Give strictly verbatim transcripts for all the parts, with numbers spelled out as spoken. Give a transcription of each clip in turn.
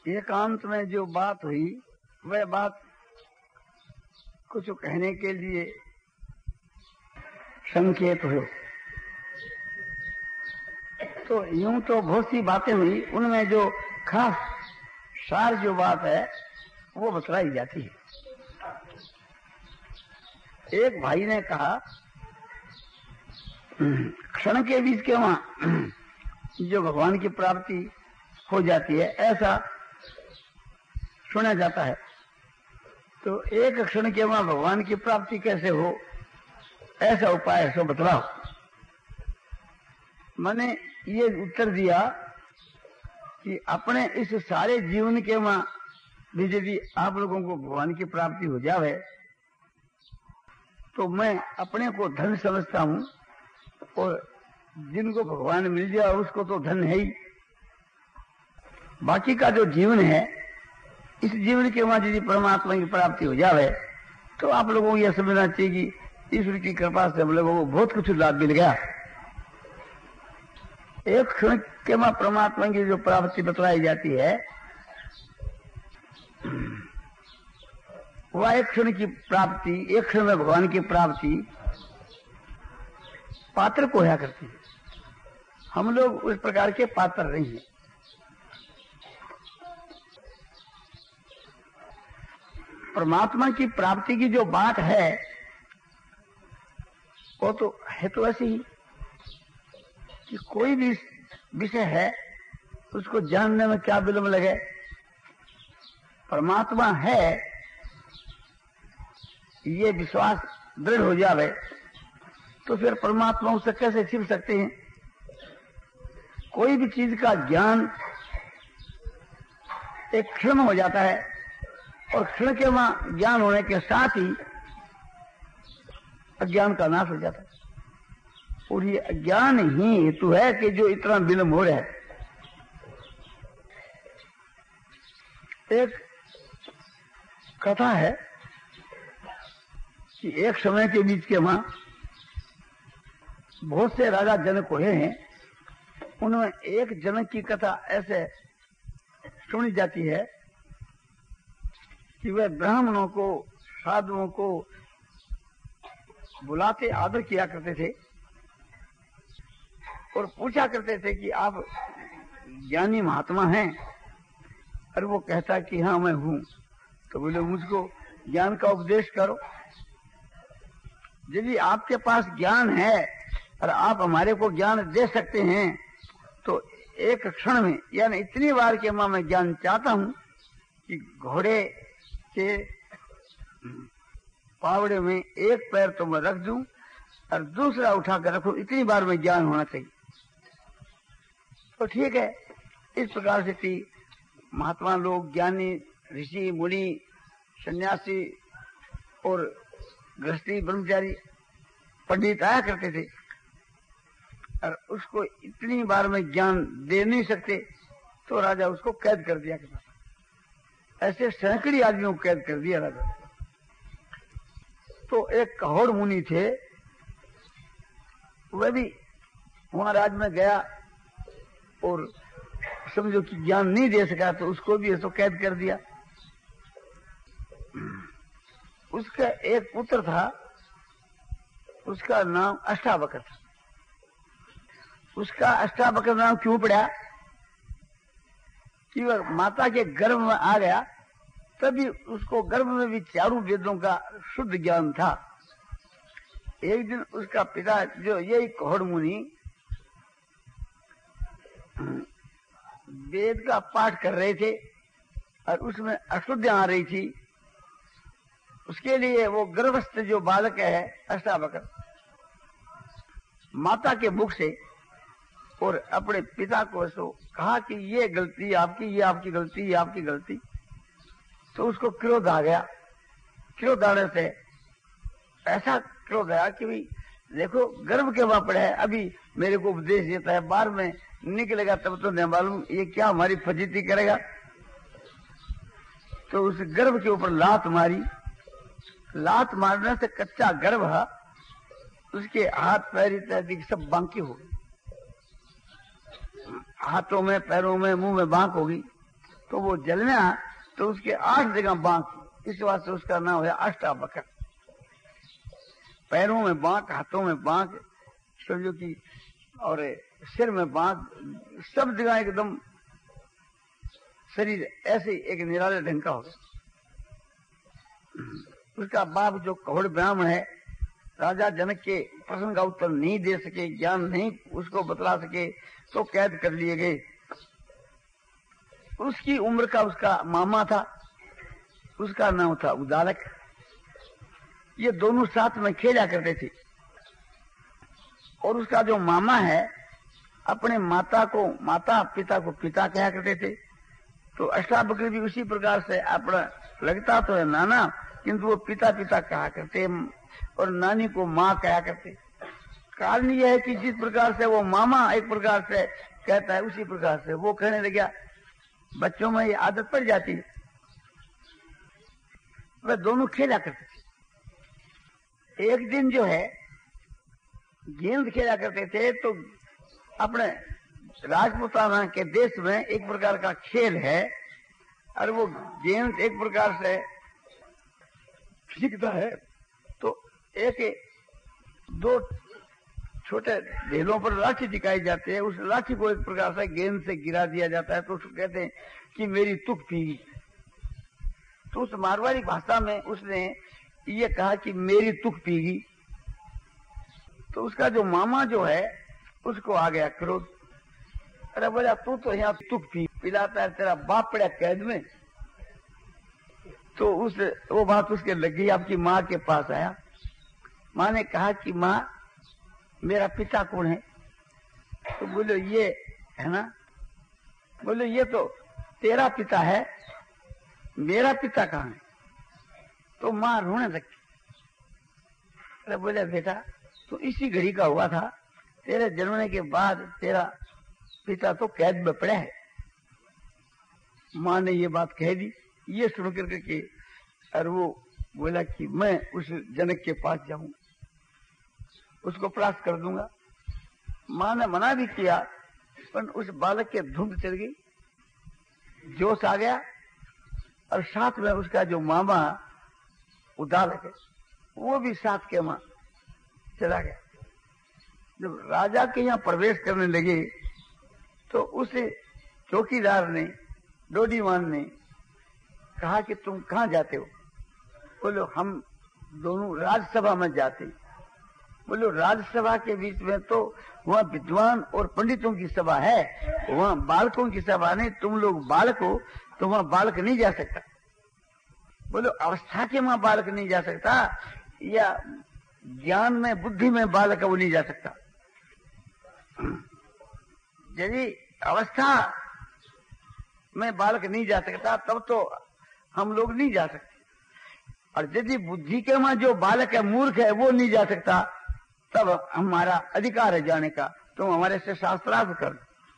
एकांत में जो बात हुई वह बात कुछ कहने के लिए संकेत हो। तो यूं तो बहुत सी बातें हुई, उनमें जो खास सार जो बात है वो बतलाई जाती है। एक भाई ने कहा क्षण के बीच के वहां जो भगवान की प्राप्ति हो जाती है ऐसा सुना जाता है। तो एक क्षण के वहां भगवान की प्राप्ति कैसे हो, ऐसा उपाय है सो बतलाओ। मैंने ये उत्तर दिया कि अपने इस सारे जीवन के वहां भी यदि आप लोगों को भगवान की प्राप्ति हो जावे तो मैं अपने को धन समझता हूं, और जिनको भगवान मिल जाए उसको तो धन है ही। बाकी का जो जीवन है, इस जीवन के वहां यदि परमात्मा की प्राप्ति हो जावे तो आप लोगों को यह समझना चाहिए कि ईश्वर की कृपा से हम लोगों को बहुत कुछ लाभ मिल गया। एक क्षण के वहां परमात्मा की जो प्राप्ति बतलाई जाती है वह एक क्षण की प्राप्ति, एक क्षण में भगवान की प्राप्ति पात्र को होया करती है। हम लोग उस प्रकार के पात्र नहीं हैं। परमात्मा की प्राप्ति की जो बात है वो तो है तो ऐसी ही कि कोई भी विषय है उसको जानने में क्या विलंब लगे। परमात्मा है ये विश्वास दृढ़ हो जावे तो फिर परमात्मा उससे कैसे छिप सकते हैं। कोई भी चीज का ज्ञान एक क्षण में हो जाता है, और क्षण के वहां ज्ञान होने के साथ ही अज्ञान का नाश हो जाता है। और ये अज्ञान ही हेतु है कि जो इतना विलंब हो रहा है। एक कथा है कि एक समय के बीच के वहां बहुत से राजा जनक हुए हैं। उनमें एक जनक की कथा ऐसे सुनी जाती है कि वह ब्राह्मणों को, साधुओं को बुलाते आदर किया करते थे और पूछा करते थे कि आप ज्ञानी महात्मा हैं। और वो कहता कि हाँ मैं हूं। तो बोले मुझको ज्ञान का उपदेश करो। यदि आपके पास ज्ञान है और आप हमारे को ज्ञान दे सकते हैं तो एक क्षण में, यानी इतनी बार के मां मैं ज्ञान चाहता हूं कि घोड़े के पावड़े में एक पैर तो मैं रख दूं और दूसरा उठा कर रखूं, इतनी बार में ज्ञान होना चाहिए। तो ठीक है। इस प्रकार से थी महात्मा लोग, ज्ञानी, ऋषि, मुनि, सन्यासी और गृहस्थी, ब्रह्मचारी, पंडित आया करते थे और उसको इतनी बार में ज्ञान दे नहीं सकते तो राजा उसको कैद कर दिया करता। ऐसे सैकड़ों आदमियों को कैद कर दिया राजा। तो एक कहोड़ मुनि थे, वह भी वहां राज में गया और समझो कि ज्ञान नहीं दे सका तो उसको भी ऐसो कैद कर दिया। उसका एक पुत्र था, उसका नाम अष्टावक्र था। उसका अष्टावक्र नाम क्यों पड़ा कि वह माता के गर्भ में आ गया, तभी उसको गर्भ में भी चारों वेदों का शुद्ध ज्ञान था। एक दिन उसका पिता जो यही कहोड़ मुनि वेद का पाठ कर रहे थे और उसमें अशुद्धियां आ रही थी, उसके लिए वो गर्भस्थ जो बालक है अष्टावक्र माता के मुख से और अपने पिता को ऐसो कहा कि ये गलती आपकी, ये आपकी गलती, ये आपकी गलती। तो उसको क्रोध आ गया। क्रोध आने से ऐसा क्रोध आया कि भाई देखो गर्भ के वहां पड़े है, अभी मेरे को उपदेश देता है, बाहर में निकलेगा तब तो नहीं मालूम ये क्या हमारी फजीती करेगा। तो उस गर्भ के ऊपर लात मारी। लात मारने से कच्चा गर्भ है, उसके हाथ पैर इत्यादि सब बांकी हो गई। हाथों में, पैरों में, मुंह में बांक होगी। तो वो जल में आ तो उसके आठ जगह बांक, इस वास्ते उसका नाम है अष्टावक्र। पैरों में बांक, हाथों में बांक, समझो कि और सिर में बांक, सब जगह एकदम शरीर ऐसे एक निराले ढंग का होगा। उसका बाप जो कौड़ ब्राह्मण है, राजा जनक के प्रश्न का उत्तर नहीं दे सके, ज्ञान नहीं उसको बतला सके, तो कैद कर लिए गए। उसकी उम्र का उसका मामा था, उसका नाम था उदालक। ये दोनों साथ में खेला करते थे। और उसका जो मामा है, अपने माता को माता, पिता को पिता कहा करते थे। तो अष्टावक्र भी उसी प्रकार से अपना लगता तो है नाना, किंतु वो पिता पिता कहा करते और नानी को माँ कहा करते। कारण यह है कि जिस प्रकार से वो मामा एक प्रकार से कहता है, उसी प्रकार से वो कहने लग गया। बच्चों में ये आदत पड़ जाती है। वे दोनों खेला करते थे। एक दिन जो है गेंद खेला करते थे, तो अपने राजपुताना के देश में एक प्रकार का खेल है, और वो गेंद एक प्रकार से फेंकता है, तो एक दो छोटे ढेलों पर लाठी दिखाई जाती है। उस लाठी को एक प्रकार से गेंद से गिरा दिया जाता है, तो उसको कहते हैं कि मेरी तुक पीगी। तो उस मारवाड़ी भाषा में उसने ये कहा कि मेरी तुक पीगी। तो उसका जो मामा जो है उसको आ गया क्रोध। अरे बोला तू तो यहाँ तुक पी पिलाता है, तेरा बाप पड़ा कैद में। तो उस वो बात उसके लग गई। आपकी माँ के पास आया, माँ ने कहा कि माँ मेरा पिता कौन है? तो बोले ये है ना। बोले ये तो तेरा पिता है, मेरा पिता कहाँ है? तो माँ रोने लगी। अरे बोले बेटा तो इसी घड़ी का हुआ था, तेरे जन्मने के बाद तेरा पिता तो कैद में पड़ा है। माँ ने ये बात कह दी। ये सुन करके के और वो बोला कि मैं उस जनक के पास जाऊंगा, उसको परास्त कर दूंगा। माँ ने मना भी किया, पर उस बालक के धुंध चल गई, जोश आ गया। और साथ में उसका जो मामा उदालक है, वो भी साथ के मां चला गया। जब राजा के यहाँ प्रवेश करने लगे, तो उस चौकीदार ने, डोडीमान ने कहा कि तुम कहाँ जाते हो? बोलो हम दोनों राज्यसभा में जाते। बोलो राज्यसभा के बीच में तो वहाँ विद्वान और पंडितों की सभा है, वहाँ बालकों की सभा नहीं। तुम लोग बालक हो तो वहाँ बालक नहीं जा सकता। बोलो अवस्था के वहाँ बालक नहीं जा सकता, या ज्ञान में बुद्धि में बालक वो नहीं जा सकता। यदि अवस्था में बालक नहीं जा सकता तब तो हम लोग नहीं जा सकते, और यदि बुद्धि के वहां जो बालक है, मूर्ख है, वो नहीं जा सकता, तब हमारा अधिकार है जाने का। तुम हमारे से शास्त्रार्थ कर।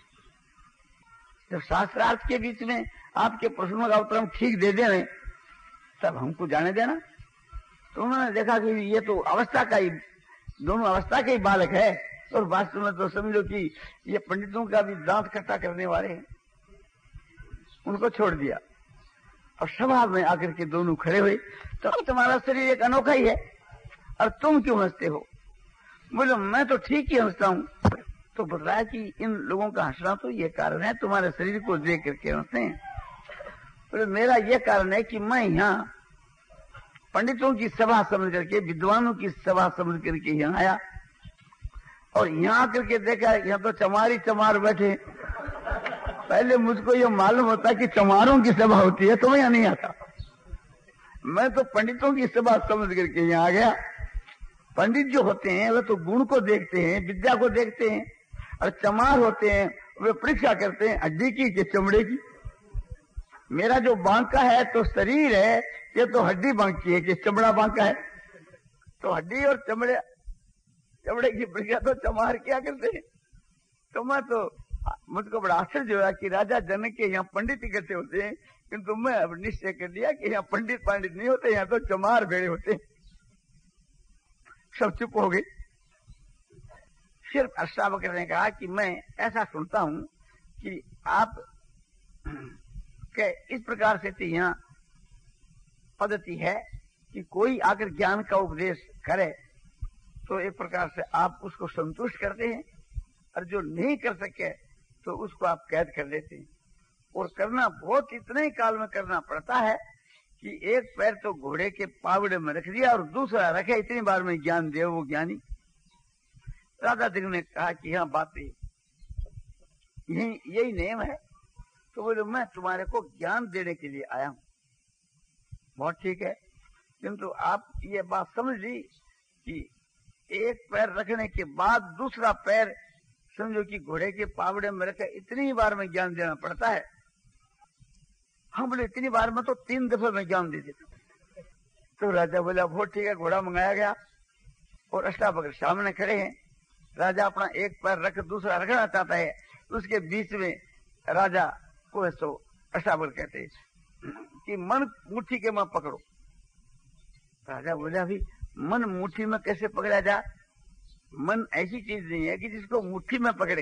जब शास्त्रार्थ के बीच में आपके प्रश्नों का उत्तर हम ठीक दे दें, तब हमको जाने देना। तो उन्होंने देखा कि ये तो अवस्था का ही, दोनों अवस्था के ही बालक है, और वास्तव में तो समझो कि ये पंडितों का भी दांत खट्टा करने वाले हैं। उनको छोड़ दिया और सभा में आकर के दोनों खड़े हुए। तो तुम्हारा शरीर एक अनोखा ही है, और तुम क्यों हंसते हो? बोलो मैं तो ठीक ही हंसता हूँ। तो बताया कि इन लोगों का हंसना तो ये कारण है, तुम्हारे शरीर को देख करके हंसते हैं। बोले मेरा ये कारण है कि मैं यहाँ पंडितों की सभा समझ करके, विद्वानों की सभा समझ करके यहाँ आया, और यहाँ आकर के देखा यहाँ तो चमारी चमार बैठे। पहले मुझको ये मालूम होता कि चमारों की सभा होती है तो मैं यहाँ नहीं आता। मैं तो पंडितों की सभा समझ करके यहाँ आ गया। पंडित जो होते हैं वे तो गुण को देखते हैं, विद्या को देखते हैं, और चमार होते हैं वे परीक्षा करते हैं हड्डी की कि चमड़े की। मेरा जो बांका है तो शरीर है, ये तो हड्डी बांकी है कि चमड़ा बांका है। तो हड्डी और चमड़े चमड़े की परीक्षा तो चमार क्या करते हैं। तो मैं तो मुझको बड़ा आश्चर्य हुआ कि राजा जनक के यहाँ पंडित इकट्ठे होते हैं, किंतु मैं अब निश्चय कर लिया कि यहाँ पंडित पंडित नहीं होते, यहाँ तो चमार भेड़े होते हैं। सब चुप हो गए। फिर अष्टावक्र ने कहा कि मैं ऐसा सुनता हूं कि आप कि इस प्रकार से यहाँ पद्धति है कि कोई आकर ज्ञान का उपदेश करे तो एक प्रकार से आप उसको संतुष्ट करते हैं, और जो नहीं कर सके तो उसको आप कैद कर देते हैं। और करना बहुत इतने ही काल में करना पड़ता है कि एक पैर तो घोड़े के पावड़े में रख दिया और दूसरा रखे, इतनी बार में ज्ञान दे वो ज्ञानी। राजा सिंह ने कहा कि हाँ बात यही यही नियम है। तो बोले मैं तुम्हारे को ज्ञान देने के लिए आया हूं। बहुत ठीक है, किंतु आप ये बात समझ ली कि एक पैर रखने के बाद दूसरा पैर समझो कि घोड़े के पावड़े में रखे, इतनी बार में ज्ञान देना पड़ता है। हम बोले इतनी बार में तो तीन दफे में ज्ञान दे देता। तो राजा बोला बहुत ठीक है। घोड़ा मंगाया गया और अष्टावक्र सामने खड़े हैं। राजा अपना एक पैर रख दूसरा रखना चाहता है, उसके बीच में राजा को तो अष्टावक्र कहते हैं कि मन मुट्ठी के में पकड़ो। राजा बोला अभी मन मुट्ठी में कैसे पकड़ा जा? मन ऐसी चीज नहीं है कि जिसको मुट्ठी में पकड़े।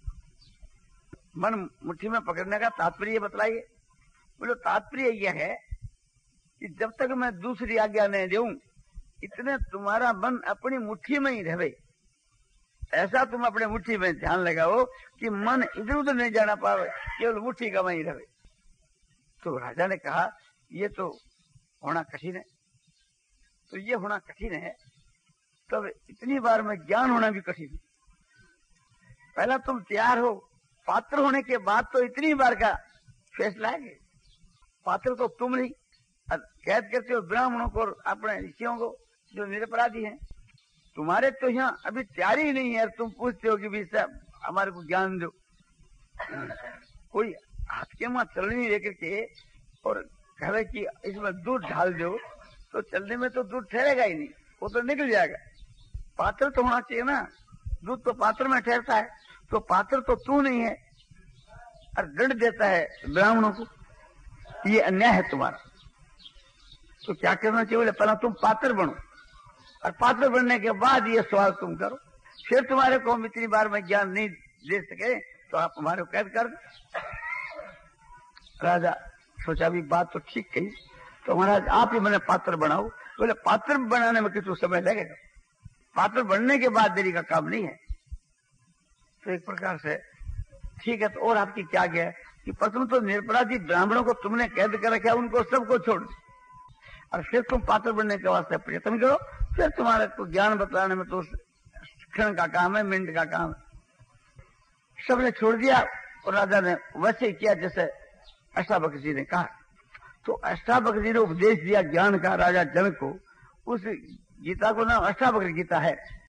मन मुट्ठी में पकड़ने का तात्पर्य बतलाइए। बोलो तात्पर्य यह है कि जब तक मैं दूसरी आज्ञा नहीं दूं इतने तुम्हारा मन अपनी मुट्ठी में ही रहे। ऐसा तुम अपने मुट्ठी में ध्यान लगाओ कि मन इधर उधर नहीं जाना पावे, केवल मुट्ठी का वहीं रहे। तो राजा ने कहा ये तो होना कठिन है। तो ये होना कठिन है तब इतनी बार में ज्ञान होना भी कठिन है। पहला तुम तैयार हो, पात्र होने के बाद तो इतनी बार का फैसला है। पात्र तो तुम नहीं, कैद करते हो ब्राह्मणों को और अपने ऋषियों को जो निरपराधी हैं। तुम्हारे तो यहाँ अभी तैयारी ही नहीं है, तुम पूछते हो कि भी साहब हमारे को ज्ञान दो। कोई हाथ के मां चलनी लेकर के और कहे कि इसमें दूध ढाल दो तो चलने में तो दूध ठहरेगा ही नहीं, वो तो निकल जाएगा। पात्र तो होना चाहिए ना, दूध तो पात्र में ठहरता है। तो पात्र तो तू नहीं है और दंड देता है ब्राह्मणों को, ये अन्याय है तुम्हारा। तो क्या करना चाहिए? बोले पहला तुम पात्र बनो और पात्र बनने के बाद ये सवाल तुम करो। फिर तुम्हारे को हम इतनी बार में ज्ञान नहीं दे सके तो आप हमारे को कैद कर दो। राजा सोचा भी बात तो ठीक कही, तो महाराज आप ही मैंने पात्र बनाओ। बोले पात्र बनाने में कितना समय लगेगा, पात्र बनने के बाद देरी का काम नहीं है। तो एक प्रकार से ठीक है। तो और आपकी क्या गया कि प्रथम तो निरपराधी ब्राह्मणों को तुमने कैद कर रखा, उनको सबको छोड़ दो और फिर तुम पात्र बनने के वास्ते प्रयत्न करो। फिर तुम्हारे को ज्ञान बतलाने में तो क्षण का काम है, मिनट का काम है। सबने छोड़ दिया और राजा ने वैसे ही किया जैसे अष्टावक्र जी ने कहा। तो अष्टावक्र जी ने उपदेश दिया ज्ञान का राजा जनक को। उस गीता को नाम अष्टावक्र गीता है।